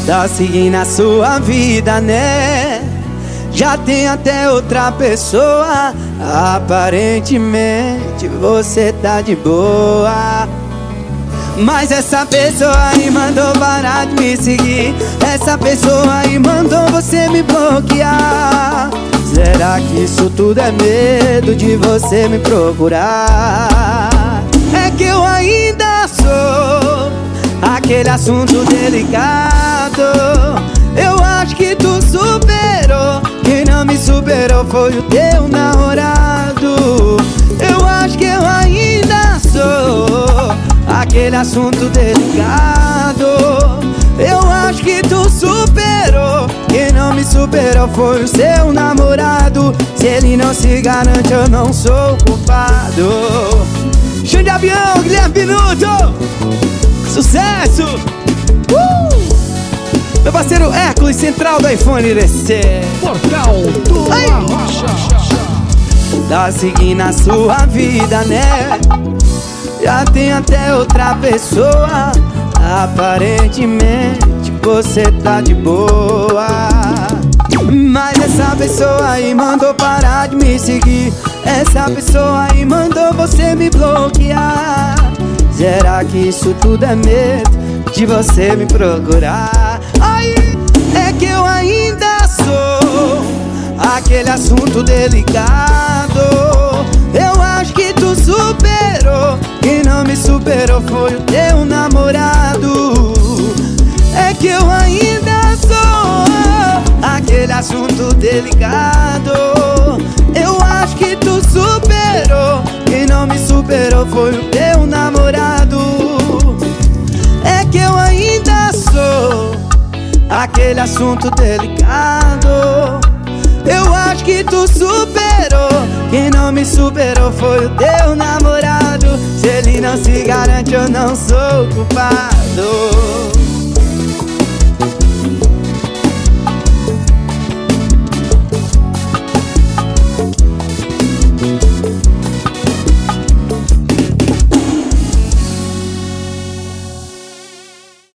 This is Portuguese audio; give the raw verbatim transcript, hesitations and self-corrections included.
Tá seguindo a sua vida, né? Já tem até outra pessoa. Aparentemente você tá de boa, mas essa pessoa aí mandou parar de me seguir. Essa pessoa aí mandou você me bloquear. Será que isso tudo é medo de você me procurar? É que eu ainda sou aquele assunto delicado. Eu acho que tu superou. Quem não me superou foi o teu namorado. Eu acho que eu ainda sou aquele assunto delicado. Eu acho que tu superou. Quem não me superou foi o seu namorado. Se ele não se garante, eu não sou culpado. Chão de avião, Guilherme Minuto. Sucesso! Uh! Meu parceiro Hércules, central do iPhone D C. Portal do Arrocha. Tá seguindo a sua vida, né? Já tem até outra pessoa. Aparentemente você tá de boa, mas essa pessoa aí mandou parar de me seguir. Essa pessoa aí mandou você me bloquear. Será que isso tudo é medo de você me procurar? Ai, é que eu ainda sou aquele assunto delicado. Eu acho que tu superou. Quem não me superou foi o teu namorado. É que eu ainda sou aquele assunto delicado. Eu acho que tu superou. Quem não me superou foi o teu namorado. É que eu ainda sou aquele assunto delicado. Eu acho que tu superou. Quem não me superou foi o teu namorado. Se ele não se garante, eu não sou culpado.